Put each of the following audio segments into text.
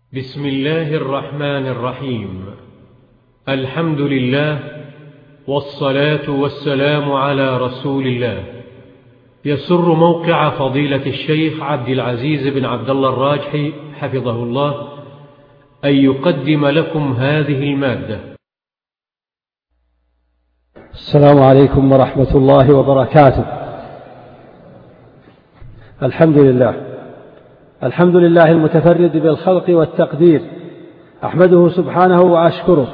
بسم الله الرحمن الرحيم. الحمد لله والصلاة والسلام على رسول الله. يسر موقع فضيلة الشيخ عبد العزيز بن عبد الله الراجحي حفظه الله أن يقدم لكم هذه المادة. السلام عليكم ورحمة الله وبركاته. الحمد لله المتفرد بالخلق والتقدير، أحمده سبحانه وأشكره،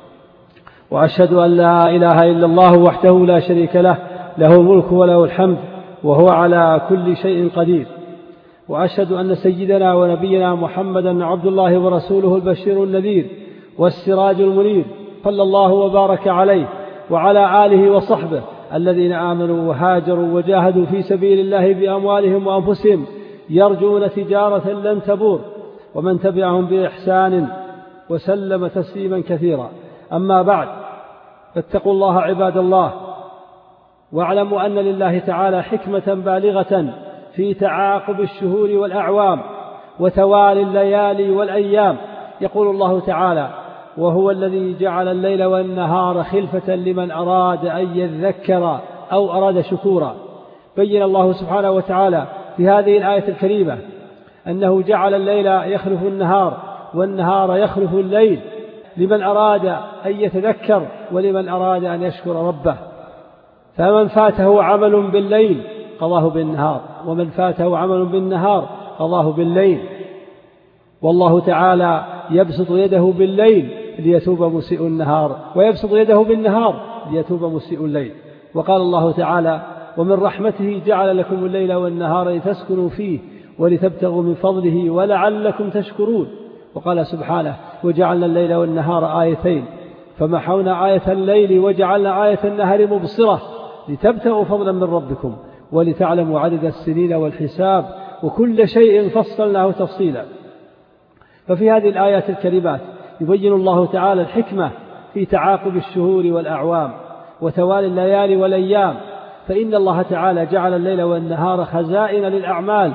وأشهد أن لا إله إلا الله وحده لا شريك له، له الملك وله الحمد وهو على كل شيء قدير. وأشهد أن سيدنا ونبينا محمدا عبد الله ورسوله البشير النذير والسراج المنير، صلى الله وبارك عليه وعلى آله وصحبه الذين آمنوا وهاجروا وجاهدوا في سبيل الله بأموالهم وأنفسهم يرجون تجارة لن تبور، ومن تبعهم بإحسان وسلم تسليما كثيرا. أما بعد، فاتقوا الله عباد الله، واعلموا أن لله تعالى حكمة بالغة في تعاقب الشهور والأعوام وتوالي الليالي والأيام. يقول الله تعالى: وهو الذي جعل الليل والنهار خلفة لمن أراد أن يذكر أو أراد شكورا. بين الله سبحانه وتعالى في هذه الآية الكريمة أنه جعل الليل يخلف النهار والنهار يخلف الليل لمن أراد أن يتذكر ولمن أراد أن يشكر ربه. فمن فاته عمل بالليل قضاه بالنهار، ومن فاته عمل بالنهار قضاه بالليل. والله تعالى يبسط يده بالليل ليتوب مسيء النهار، ويبسط يده بالنهار ليتوب مسيء الليل. وقال الله تعالى: ومن رحمته جعل لكم الليل والنهار لتسكنوا فيه ولتبتغوا من فضله ولعلكم تشكرون. وقال سبحانه: وجعلنا الليل والنهار آيتين فمحونا آية الليل وجعلنا آية النهار مبصرة لتبتغوا فضلا من ربكم ولتعلموا عدد السنين والحساب وكل شيء فصلناه تفصيلا. ففي هذه الآيات الكريمات يبين الله تعالى الحكمة في تعاقب الشهور والأعوام وتوالي الليالي والأيام. فإن الله تعالى جعل الليل والنهار خزائن للأعمال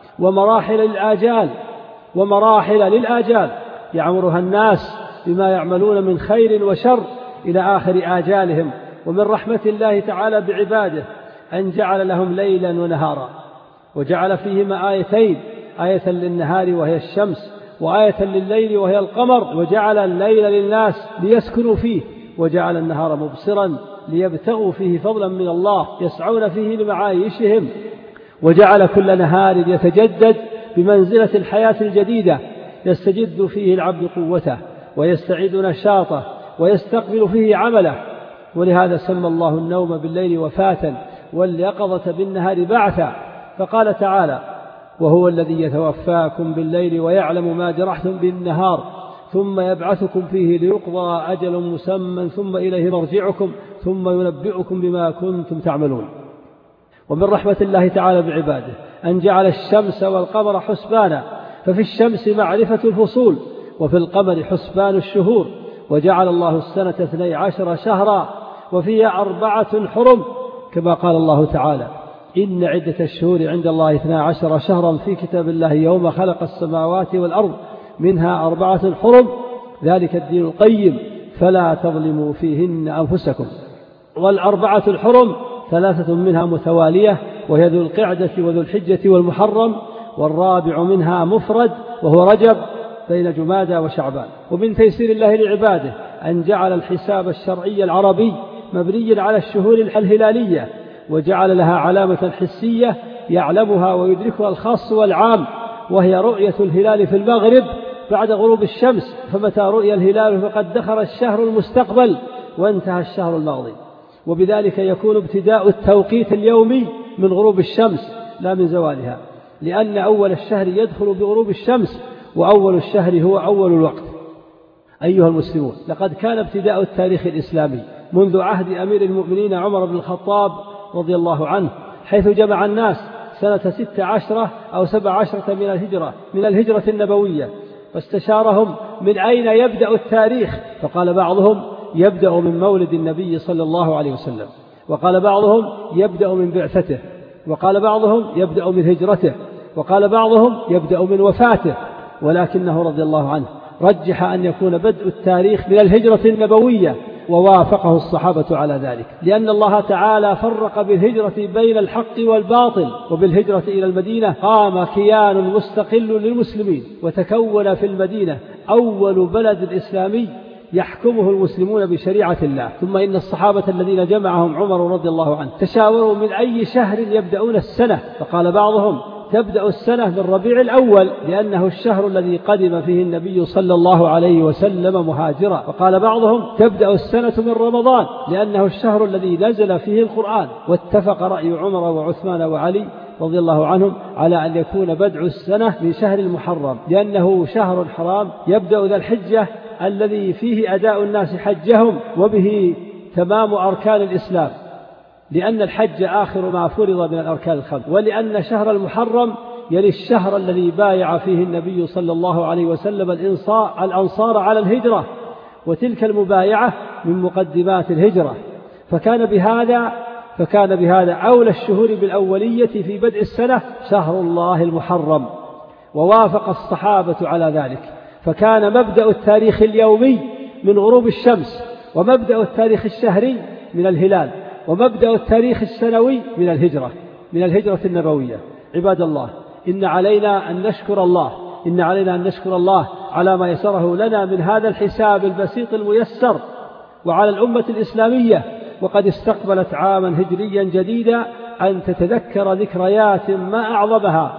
ومراحل للآجال يعمرها الناس بما يعملون من خير وشر إلى آخر آجالهم. ومن رحمة الله تعالى بعباده أن جعل لهم ليلا ونهارا، وجعل فيهما آيتين: آية للنهار وهي الشمس، وآية لليل وهي القمر. وجعل الليل للناس ليسكنوا فيه، وجعل النهار مبصرا ليبتغوا فيه فضلا من الله يسعون فيه لمعايشهم. وجعل كل نهار يتجدد بمنزلة الحياة الجديدة يستجد فيه العبد قوته ويستعيد نشاطه ويستقبل فيه عمله. ولهذا سمى الله النوم بالليل وفاة واليقظة بالنهار بعثا. فقال تعالى: وهو الذي يتوفاكم بالليل ويعلم ما جرحتم بالنهار ثم يبعثكم فيه ليقضى أجل مسمى ثم إليه مرجعكم ثم ينبئكم بما كنتم تعملون. ومن رحمة الله تعالى بعباده أن جعل الشمس والقمر حسبانا، ففي الشمس معرفة الفصول وفي القمر حسبان الشهور. وجعل الله السنة 12 شهرا وفيها 4 حرم، كما قال الله تعالى: إن عدة الشهور عند الله 12 شهرا في كتاب الله يوم خلق السماوات والأرض منها 4 حرم ذلك الدين القيم فلا تظلموا فيهن أنفسكم. وال4 الحرم 3 منها متوالية وهي ذو القعدة وذو الحجة والمحرم، والرابع منها مفرد وهو رجب بين جمادى وشعبان. ومن تيسير الله لعباده أن جعل الحساب الشرعي العربي مبنيا على الشهور الهلالية، وجعل لها علامة حسية يعلمها ويدركها الخاص والعام، وهي رؤية الهلال في المغرب بعد غروب الشمس. فمتى رؤي الهلال فقد دخل الشهر المستقبل وانتهى الشهر الماضي. وبذلك يكون ابتداء التوقيت اليومي من غروب الشمس لا من زوالها، لأن أول الشهر يدخل بغروب الشمس، وأول الشهر هو أول الوقت. أيها المسلمون، لقد كان ابتداء التاريخ الإسلامي منذ عهد أمير المؤمنين عمر بن الخطاب رضي الله عنه، حيث جمع الناس سنة 16 أو 17 من الهجرة النبوية، فاستشارهم من أين يبدأ التاريخ، فقال بعضهم: يبدأ من مولد النبي صلى الله عليه وسلم، وقال بعضهم: يبدأ من بعثته، وقال بعضهم: يبدأ من هجرته، وقال بعضهم: يبدأ من وفاته. ولكنه رضي الله عنه رجح أن يكون بدء التاريخ من الهجرة النبوية، ووافقه الصحابة على ذلك، لأن الله تعالى فرق بالهجرة بين الحق والباطل، وبالهجرة إلى المدينة قام كيان مستقل للمسلمين، وتكون في المدينة أول بلد إسلامي يحكمه المسلمون بشريعة الله. ثم إن الصحابة الذين جمعهم عمر رضي الله عنه تشاوروا من أي شهر يبدأون السنة، فقال بعضهم تبدأ السنة من ربيع الأول لأنه الشهر الذي قدم فيه النبي صلى الله عليه وسلم مهاجرا، وقال بعضهم تبدأ السنة من رمضان لأنه الشهر الذي نزل فيه القرآن. واتفق رأي عمر وعثمان وعلي رضي الله عنهم على أن يكون بدء السنة من شهر المحرم، لأنه شهر حرام يبدأ ذا الحجة الذي فيه أداء الناس حجهم وبه تمام أركان الإسلام، لأن الحج آخر ما فرض من الأركان الخمس، ولأن شهر المحرم يلي الشهر الذي بايع فيه النبي صلى الله عليه وسلم الأنصار على الهجرة، وتلك المبايعة من مقدمات الهجرة، فكان بهذا أولى الشهور بالأولية في بدء السنة شهر الله المحرم، ووافق الصحابة على ذلك، فكان مبدأ التاريخ اليومي من غروب الشمس، ومبدأ التاريخ الشهري من الهلال، ومبدأ التاريخ السنوي من الهجرة النبوية. عباد الله، إن علينا أن نشكر الله على ما يسره لنا من هذا الحساب البسيط الميسر، وعلى الأمة الإسلامية وقد استقبلت عاما هجريا جديدا أن تتذكر ذكريات ما أعظمها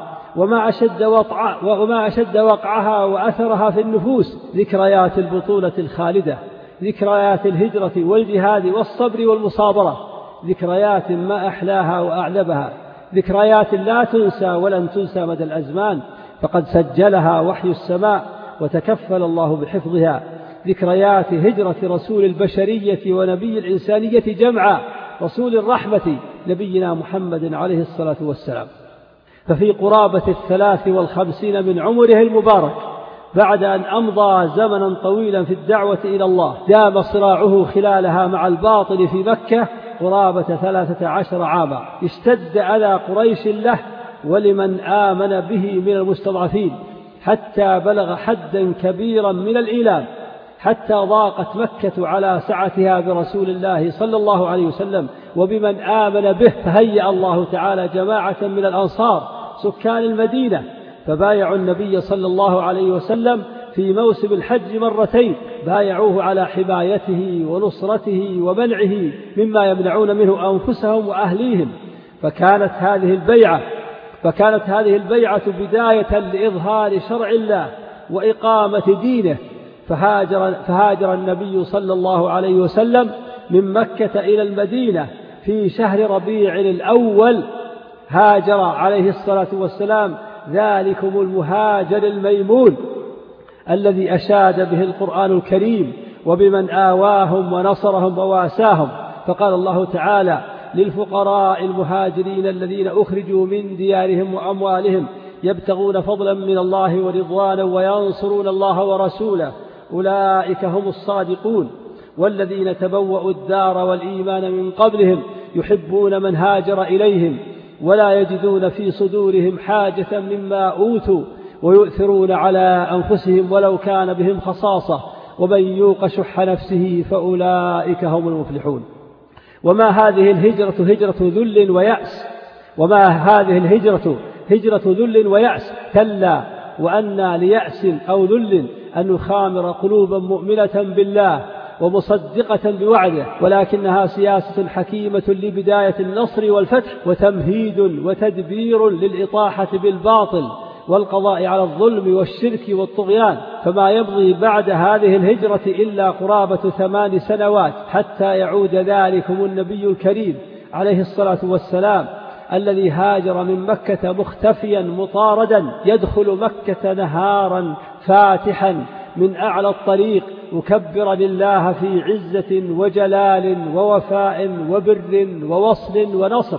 وما أشد وقعها وأثرها في النفوس، ذكريات البطولة الخالدة، ذكريات الهجرة والجهاد والصبر والمصابرة، ذكريات ما أحلاها وأعلبها، ذكريات لا تنسى ولن تنسى مدى الأزمان، فقد سجلها وحي السماء وتكفل الله بحفظها، ذكريات هجرة رسول البشرية ونبي الإنسانية جمعا، رسول الرحمة نبينا محمد عليه الصلاة والسلام. ففي قرابة 53 من عمره المبارك، بعد أن أمضى زمنا طويلا في الدعوة إلى الله، دام صراعه خلالها مع الباطل في مكة قرابة 13 عاما، اشتد أذى قريش له ولمن آمن به من المستضعفين، حتى بلغ حدا كبيرا من الإيلام، حتى ضاقت مكة على سعتها برسول الله صلى الله عليه وسلم وبمن آمن به، فهيأ الله تعالى جماعة من الأنصار سكان المدينة فبايعوا النبي صلى الله عليه وسلم في موسم الحج مرتين، بايعوه على حمايته ونصرته ومنعه مما يمنعون منه أنفسهم وأهليهم، فكانت هذه البيعة بداية لإظهار شرع الله وإقامة دينه، فهاجر النبي صلى الله عليه وسلم من مكة إلى المدينة في شهر ربيع الأول، هاجر عليه الصلاة والسلام ذلكم المهاجر الميمون الذي أشاد به القرآن الكريم وبمن آواهم ونصرهم وواساهم، فقال الله تعالى للفقراء المهاجرين الذين أخرجوا من ديارهم وأموالهم يبتغون فضلا من الله ورضوانا وينصرون الله ورسوله أولئك هم الصادقون، والذين تبوأوا الدار والإيمان من قبلهم يحبون من هاجر إليهم ولا يجدون في صدورهم حاجة مما أوتوا ويؤثرون على أنفسهم ولو كان بهم خصاصة ومن يوق شح نفسه فأولئك هم المفلحون. وما هذه الهجرة هجرة ذل ويأس، وما هذه الهجرة هجرة ذل ويأس، كلا وأن ليأس أو ذل أن نخامر قلوبا مؤمنة بالله ومصدقة بوعده، ولكنها سياسة حكيمة لبداية النصر والفتح وتمهيد وتدبير للإطاحة بالباطل والقضاء على الظلم والشرك والطغيان، فما يمضي بعد هذه الهجرة إلا قرابة 8 سنوات حتى يعود ذلكم النبي الكريم عليه الصلاة والسلام الذي هاجر من مكة مختفيا مطاردا، يدخل مكة نهارا فاتحا من أعلى الطريق مكبرا لله في عزة وجلال ووفاء وبر ووصل ونصر،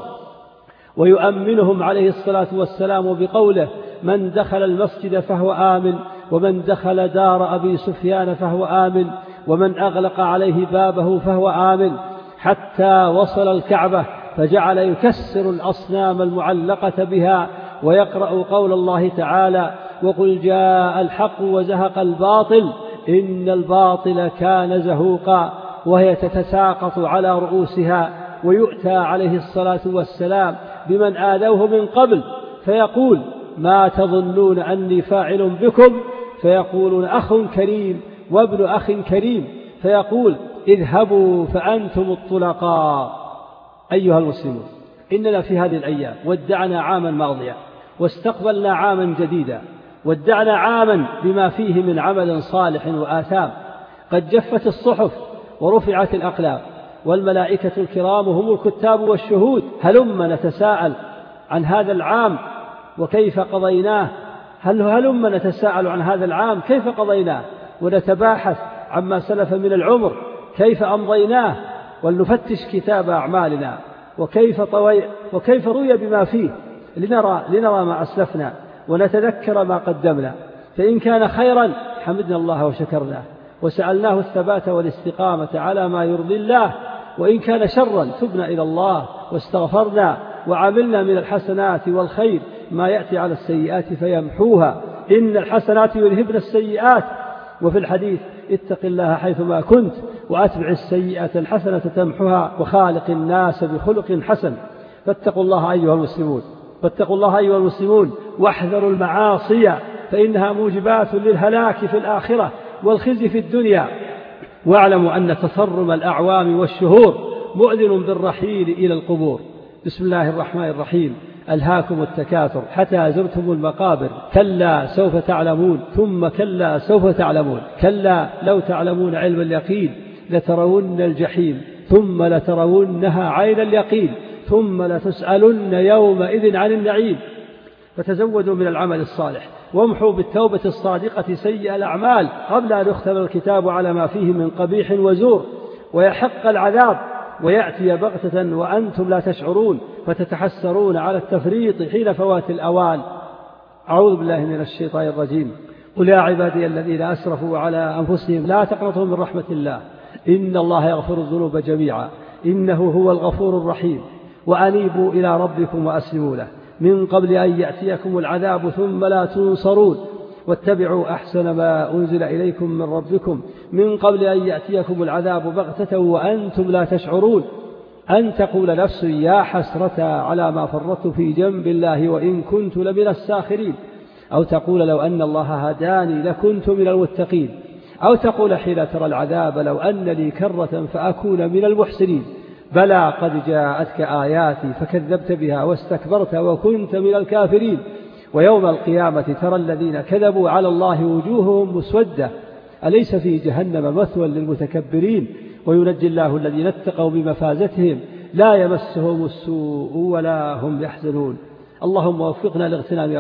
ويؤمنهم عليه الصلاة والسلام بقوله من دخل المسجد فهو آمن، ومن دخل دار أبي سفيان فهو آمن، ومن أغلق عليه بابه فهو آمن، حتى وصل الكعبة فجعل يكسر الأصنام المعلقة بها ويقرأ قول الله تعالى وقل جاء الحق وزهق الباطل إن الباطل كان زهوقا، وهي تتساقط على رؤوسها، ويؤتى عليه الصلاة والسلام بمن آذوه من قبل فيقول ما تظنون أني فاعل بكم؟ فيقولون أخ كريم وابن أخ كريم، فيقول اذهبوا فأنتم الطلقاء. أيها المسلمون، إننا في هذه الأيام ودعنا عاما ماضيا واستقبلنا عاما جديدا، ودعنا عاما بما فيه من عمل صالح وآثام. قد جفت الصحف ورفعت الأقلام والملائكة الكرام هم الكتاب والشهود. هلم نتساءل عن هذا العام وكيف قضيناه، هلم نتساءل عن هذا العام كيف قضيناه، ونتباحث عما سلف من العمر كيف أمضيناه، ولنفتش كتاب أعمالنا وكيف روي بما فيه، لنرى ما أسلفنا ونتذكر ما قدمنا. فإن كان خيرا حمدنا الله وشكرناه وسألناه الثبات والاستقامة على ما يرضي الله، وإن كان شرا تبنا إلى الله واستغفرنا وعملنا من الحسنات والخير ما يأتي على السيئات فيمحوها، إن الحسنات يذهبن السيئات. وفي الحديث اتق الله حيثما كنت وأتبع السيئة الحسنة تمحها وخالق الناس بخلق حسن. فاتقوا الله أيها المسلمون واحذروا المعاصي فإنها موجبات للهلاك في الآخرة والخزي في الدنيا. واعلموا أن تصرم الأعوام والشهور مؤذن بالرحيل إلى القبور. بسم الله الرحمن الرحيم. ألهاكم التكاثر حتى زرتم المقابر، كلا سوف تعلمون ثم كلا سوف تعلمون، كلا لو تعلمون علم اليقين لترون الجحيم ثم لترونها عين اليقين ثم لتسألن يومئذ عن النعيم. فتزودوا من العمل الصالح وامحوا بالتوبة الصادقة سيئ الأعمال قبل أن يختم الكتاب على ما فيه من قبيح وزور ويحق العذاب ويأتي بغتة وأنتم لا تشعرون فتتحسرون على التفريط حين فوات الأوان. أعوذ بالله من الشيطان الرجيم. قل يا عبادي الذين أسرفوا على أنفسهم لا تقنطوا من رحمة الله إن الله يغفر الذنوب جميعا إنه هو الغفور الرحيم، وأنيبوا إلى ربكم وأسلموا له من قبل أن يأتيكم العذاب ثم لا تنصرون، واتبعوا أحسن ما أنزل إليكم من ربكم من قبل أن يأتيكم العذاب بغتة وأنتم لا تشعرون. أن تقول نفس يا حسرة على ما فرطت في جنب الله وإن كنت لمن الساخرين، أو تقول لو أن الله هداني لكنت من المتقين، أو تقول حين ترى العذاب لو أن لي كرة فأكون من المحسنين. بلى قد جاءتك آياتي فكذبت بها واستكبرت وكنت من الكافرين. ويوم القيامة ترى الذين كذبوا على الله وجوههم مسودة أليس في جهنم مثوى للمتكبرين. وينجي الله الذين اتقوا بمفازتهم لا يمسهم السوء ولا هم يحزنون. اللهم وفقنا لاغتنام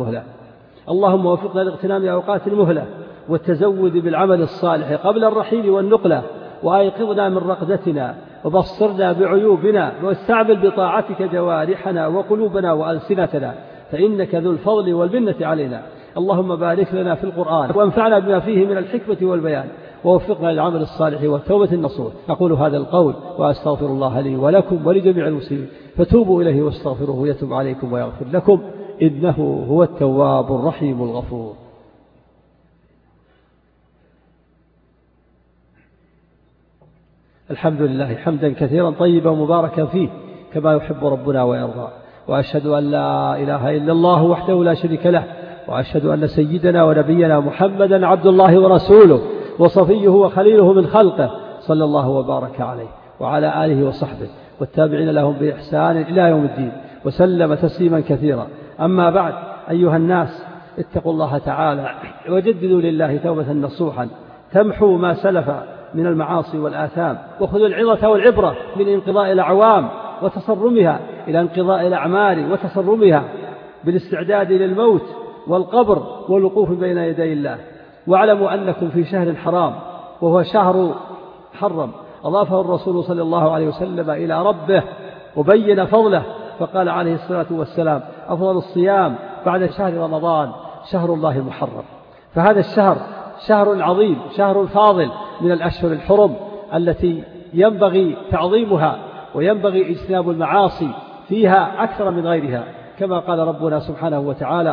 أوقات المهلة والتزود بالعمل الصالح قبل الرحيل والنقلة، وأيقظنا من رقدتنا وبصرنا بعيوبنا، واستعمل بطاعتك جوارحنا وقلوبنا وألسنتنا فإنك ذو الفضل والمنة علينا. اللهم بارك لنا في القرآن وانفعنا بما فيه من الحكمة والبيان، ووفقنا للعمل الصالح والتوبة النصوح. أقول هذا القول وأستغفر الله لي ولكم ولجميع المسلمين، فتوبوا إليه واستغفروه يتوب عليكم ويغفر لكم إنه هو التواب الرحيم الغفور. الحمد لله حمدا كثيرا طيبا مباركا فيه كما يحب ربنا ويرضى، وأشهد أن لا إله إلا الله وحده لا شريك له، وأشهد أن سيدنا ونبينا محمدا عبد الله ورسوله وصفيه وخليله من خلقه صلى الله وبارك عليه وعلى آله وصحبه والتابعين لهم بإحسان إلى يوم الدين وسلم تسليما كثيرا. أما بعد، أيها الناس اتقوا الله تعالى وجددوا لله توبة نصوحا تمحو ما سلف من المعاصي والآثام، وخذوا العظة والعبرة من انقضاء الأعوام وتصرمها إلى انقضاء الأعمال وتصرمها بالاستعداد للموت والقبر والوقوف بين يدي الله. واعلموا أنكم في شهر حرام وهو شهر حرم أضافه الرسول صلى الله عليه وسلم إلى ربه وبين فضله، فقال عليه الصلاة والسلام أفضل الصيام بعد شهر رمضان شهر الله المحرم. فهذا الشهر شهر عظيم، شهر فاضل من الأشهر الحرم التي ينبغي تعظيمها وينبغي اجتناب المعاصي فيها أكثر من غيرها، كما قال ربنا سبحانه وتعالى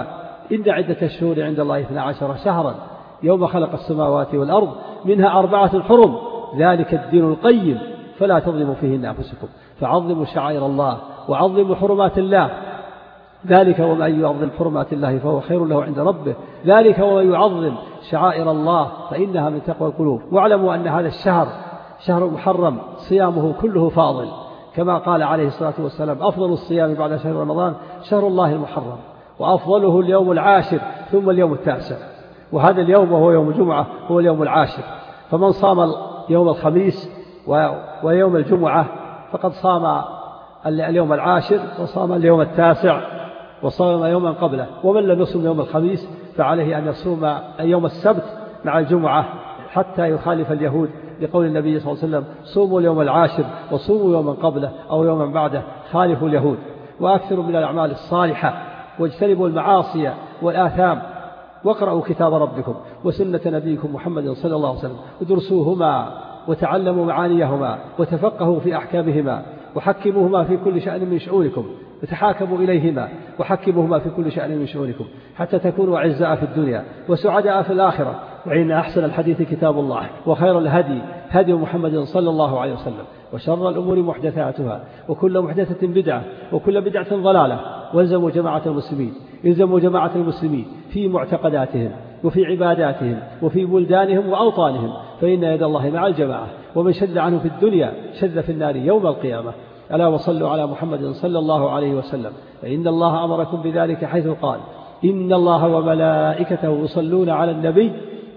إن عدة الشهور عند الله 12 شهرا يوم خلق السماوات والأرض منها 4 حرم ذلك الدين القيم فلا تظلموا فيهن أنفسكم فعظموا شعائر الله وعظموا حرمات الله ذلك ومن يعظم حرمات الله فهو خير له عند ربه ذلك ومن يعظم شعائر الله فإنها من تقوى القلوب واعلموا أن هذا الشهر شهر محرم صيامه كله فاضل كما قال عليه الصلاة والسلام أفضل الصيام بعد شهر رمضان شهر الله المحرم وأفضله اليوم العاشر ثم اليوم التاسع وهذا اليوم وهو يوم الجمعة هو اليوم العاشر فمن صام يوم الخميس ويوم الجمعة فقد صام اليوم العاشر وصام اليوم التاسع وصام يوما قبله ومن لم يصم يوم الخميس فعليه أن يصوم يوم السبت مع الجمعة حتى يخالف اليهود لقول النبي صلى الله عليه وسلم صوموا اليوم العاشر وصوموا يوما قبله أو يوما بعده خالفوا اليهود وأكثروا من الأعمال الصالحة واجتنبوا المعاصي والآثام واقرأوا كتاب ربكم وسنة نبيكم محمد صلى الله عليه وسلم ودرسوهما وتعلموا معانيهما وتفقهوا في أحكامهما وحكموهما في كل شأن من شؤونكم وتحاكموا إليهما وحكموهما في كل شأن من شؤونكم حتى تكونوا أعزاء في الدنيا وسعداء في الآخرة وإن أحسن الحديث كتاب الله وخير الهدي هدي محمد صلى الله عليه وسلم وشر الأمور محدثاتها وكل محدثة بدعة وكل بدعة ضلالة والزموا جماعة المسلمين في معتقداتهم وفي عباداتهم وفي بلدانهم وأوطانهم فإن يد الله مع الجماعة ومن شد عنه في الدنيا شد في النار يوم القيامة ألا وصلوا على محمد صلى الله عليه وسلم فإن الله أمركم بذلك حيث قال إن الله وملائكته يصلون على النبي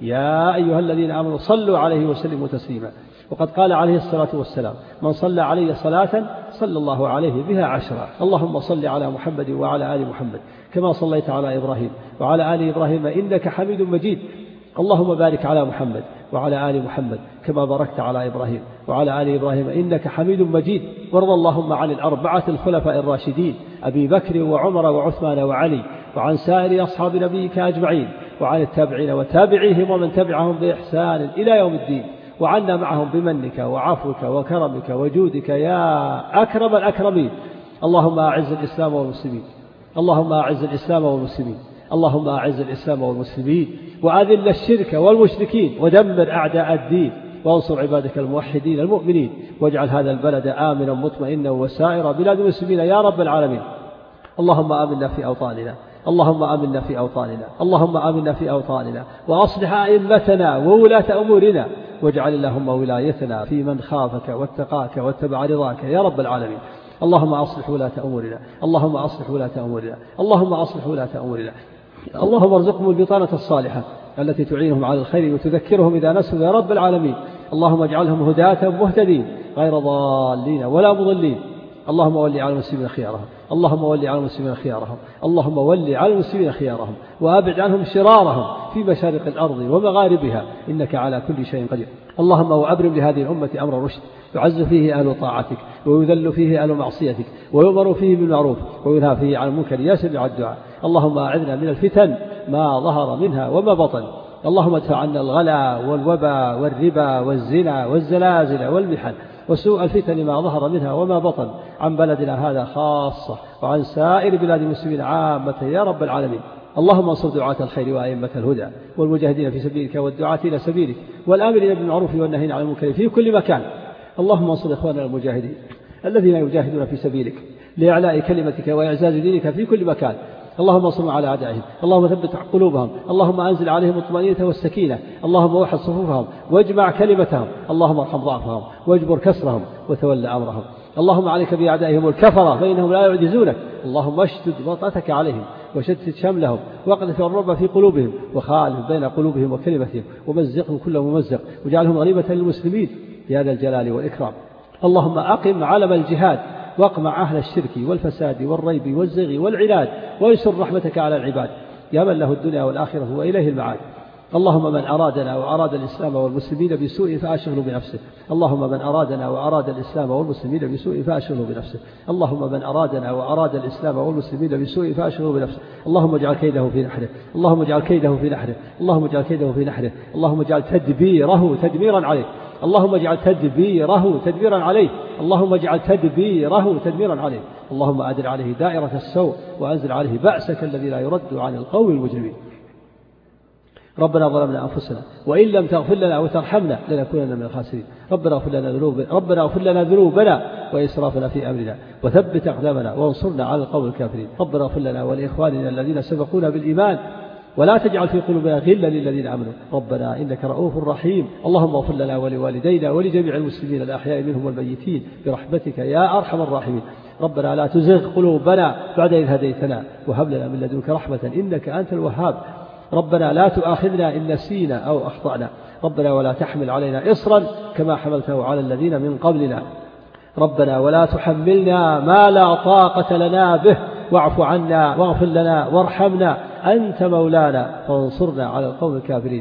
يا أيها الذين آمنوا صلوا عليه وسلموا تسليما وقد قال عليه الصلاة والسلام من صلى علي صلاة صلى الله عليه بها 10 اللهم صل على محمد وعلى آل محمد كما صليت على إبراهيم وعلى آل إبراهيم إنك حميد مجيد اللهم بارك على محمد وعلى آل محمد كما باركت على إبراهيم وعلى آل إبراهيم إنك حميد مجيد وارض اللهم عن 4 الخلفاء الراشدين أبي بكر وعمر وعثمان وعلي وعن سائر أصحاب نبيك أجمعين وعن التابعين وتابعيهم ومن تبعهم بإحسان إلى يوم الدين وعنا معهم بمنك وعفوك وكرمك وجودك يا أكرم الأكرمين اللهم أعز الإسلام والمسلمين اللهم أعز الإسلام والمسلمين اللهم أعز الإسلام والمسلمين وأذل الشرك والمشركين ودمر أعداء الدين وانصر عبادك الموحدين المؤمنين واجعل هذا البلد آمنا مطمئنا وسائر بلاد المسلمين يا رب العالمين اللهم آمنا في أوطاننا اللهم آمنا في أوطاننا اللهم آمنا في أوطاننا وأصلح أئمتنا وولاة أمورنا واجعل اللهم ولايتنا في من خافك واتقاك واتبع رضاك يا رب العالمين اللهم أصلح ولاة أمورنا اللهم أصلح ولاة أمورنا اللهم أصلح ولاة أمورنا اللهم ارزقهم البطانة الصالحة التي تعينهم على الخير وتذكرهم إذا نسوا يا رب العالمين اللهم اجعلهم هداة مهتدين غير ضالين ولا مضلين اللهم ولي على المسلمين خيارهم اللهم ولي على المسلمين خيارهم اللهم ولي على المسلمين خيارهم وأبعد عنهم شرارهم في مشارق الأرض ومغاربها إنك على كل شيء قدير اللهم وأبرم لهذه الأمة أمر رشد يعز فيه أهل طاعتك ويذل فيه أهل معصيتك ويؤمر فيه بالمعروف وينهى فيه عن المنكر يا سميع الدعاء اللهم أعذنا من الفتن ما ظهر منها وما بطن اللهم ادفع عنا الغلا والوبا والربا والزنا والزلازل والمحن وسوء الفتن ما ظهر منها وما بطن عن بلدنا هذا خاصة وعن سائر بلاد المسلمين عامة يا رب العالمين اللهم انصر دعاة الخير وأئمة الهدى والمجاهدين في سبيلك والدعاة إلى سبيلك والآمرين بالمعروف والنهين عن المنكر في كل مكان اللهم انصر إخواننا المجاهدين الذين يجاهدون في سبيلك لإعلاء كلمتك وإعزاز دينك في كل مكان اللهم انصرهم على أعدائهم اللهم ثبت قلوبهم اللهم أنزل عليهم الطمأنينة والسكينة اللهم وحد صفوفهم واجمع كلمتهم اللهم ارحم ضعفهم واجبر كسرهم وتولى أمرهم اللهم عليك بأعدائهم الكفرة فإنهم لا يعجزونك اللهم اشتد وطأتك عليهم وشتت شملهم واقذف الرعب في قلوبهم وخالف بين قلوبهم وكلمتهم ومزقهم كل ممزق واجعلهم غريبة للمسلمين يا ذا الجلال والإكرام اللهم أقم علم الجهاد واقمع أهل الشرك والفساد والريب والزغي والعناد وانشر رحمتك على العباد يا من له الدنيا والآخرة وإليه المعاد اللهم من أرادنا وأراد الإسلام والمسلمين بسوء فأشغله بنفسه اللهم من أرادنا وأراد الإسلام والمسلمين بسوء فأشغله بنفسه اللهم من أرادنا وأراد الإسلام والمسلمين بسوء فأشغله بنفسه اللهم اجعل كيده في نحره اللهم اجعل كيده في نحره اللهم اجعل كيده في نحره اللهم اجعل تدبيره تدميرا عليه اللهم اجعل تدبيره تدبيرا عليه، اللهم اجعل تدبيره تدميرا عليه. اللهم أدر عليه دائرة السوء وأنزل عليه بأسك الذي لا يرد عن القوم المجرمين. ربنا ظلمنا أنفسنا وإن لم تغفر لنا وترحمنا لنكونن من الخاسرين. ربنا اغفر لنا ذنوبنا وإسرافنا في أمرنا وثبت أقدامنا وانصرنا على القوم الكافرين. ربنا اغفر لنا ولإخواننا الذين سبقونا بالإيمان ولا تجعل في قلوبنا غلا للذين آمنوا ربنا إنك رؤوف رحيم. اللهم اغفر لنا ولوالدينا ولجميع المسلمين الأحياء منهم والميتين برحمتك يا أرحم الراحمين. ربنا لا تزغ قلوبنا بعد إذ هديتنا وهب لنا من لدنك رحمة إنك أنت الوهاب. ربنا لا تؤاخذنا إن نسينا أو أخطأنا. ربنا ولا تحمل علينا إصرا كما حملته على الذين من قبلنا. ربنا ولا تحملنا ما لا طاقة لنا به واعف عنا واغفر لنا وارحمنا أنت مولانا فانصرنا على القوم الكافرين.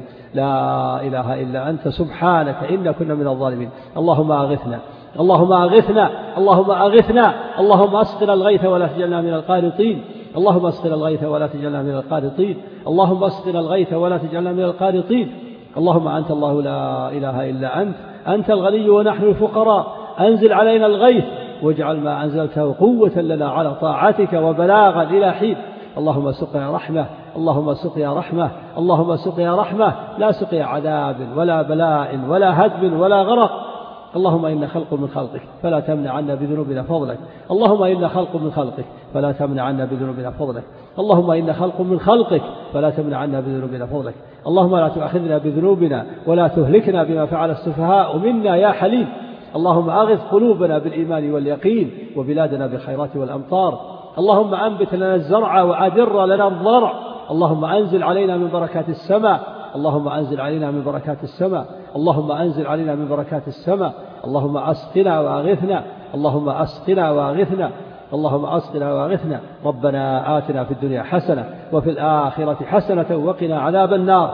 لا إله إلا أنت سبحانك إنا كنا من الظالمين. اللهم أغثنا اللهم أغثنا اللهم أغثنا اللهم أسقنا الغيث ولا تجعلنا من القانطين. اللهم اسقنا الغيث ولا تجعلنا من القانطين. اللهم اسقنا الغيث ولا تجعلنا من القانطين. اللهم أنت الله لا إله إلا أنت الغني ونحن الفقراء. أنزل علينا الغيث واجعل ما أنزلته قوة لنا على طاعتك وبلاغا إلى حين. اللهم سقيا رحمة اللهم سقيا رحمة اللهم سقيا رحمة لا سقيا عذاب ولا بلاء ولا هدم ولا غرق. اللهم إن خلق من خلقك فلا تمنع عنا بذنوبنا فضلك. اللهم إن خلق من خلقك فلا تمنع عنا بذنوبنا فضلك. اللهم إن خلق من خلقك فلا تمنع عنا بذنوبنا فضلك. اللهم لا تؤاخذنا بذنوبنا ولا تهلكنا بما فعل السفهاء منا يا حليم. اللهم أغث قلوبنا بالإيمان واليقين وبلادنا بالخيرات والأمطار. اللهم أنبت لنا الزرع وأدر لنا الضرع. اللهم أنزل علينا من بركات السماء اللهم أنزل علينا من بركات السماء اللهم أنزل علينا من بركات السماء. اللهم أسقنا وأغثنا اللهم أسقنا وأغثنا اللهم أسقنا وأغثنا. ربنا آتنا في الدنيا حسنة وفي الآخرة حسنة وقنا عذاب النار.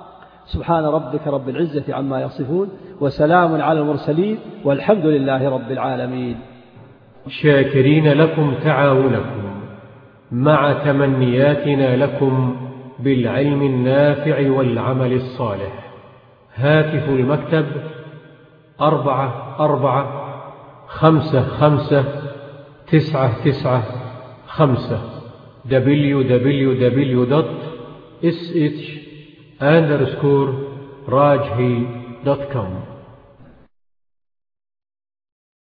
سبحان ربك رب العزة عما يصفون وسلام على المرسلين والحمد لله رب العالمين. شاكرين لكم تعاونكم مع تمنياتنا لكم بالعلم النافع والعمل الصالح. هاتف المكتب 44559995 www.sh_rajhi.com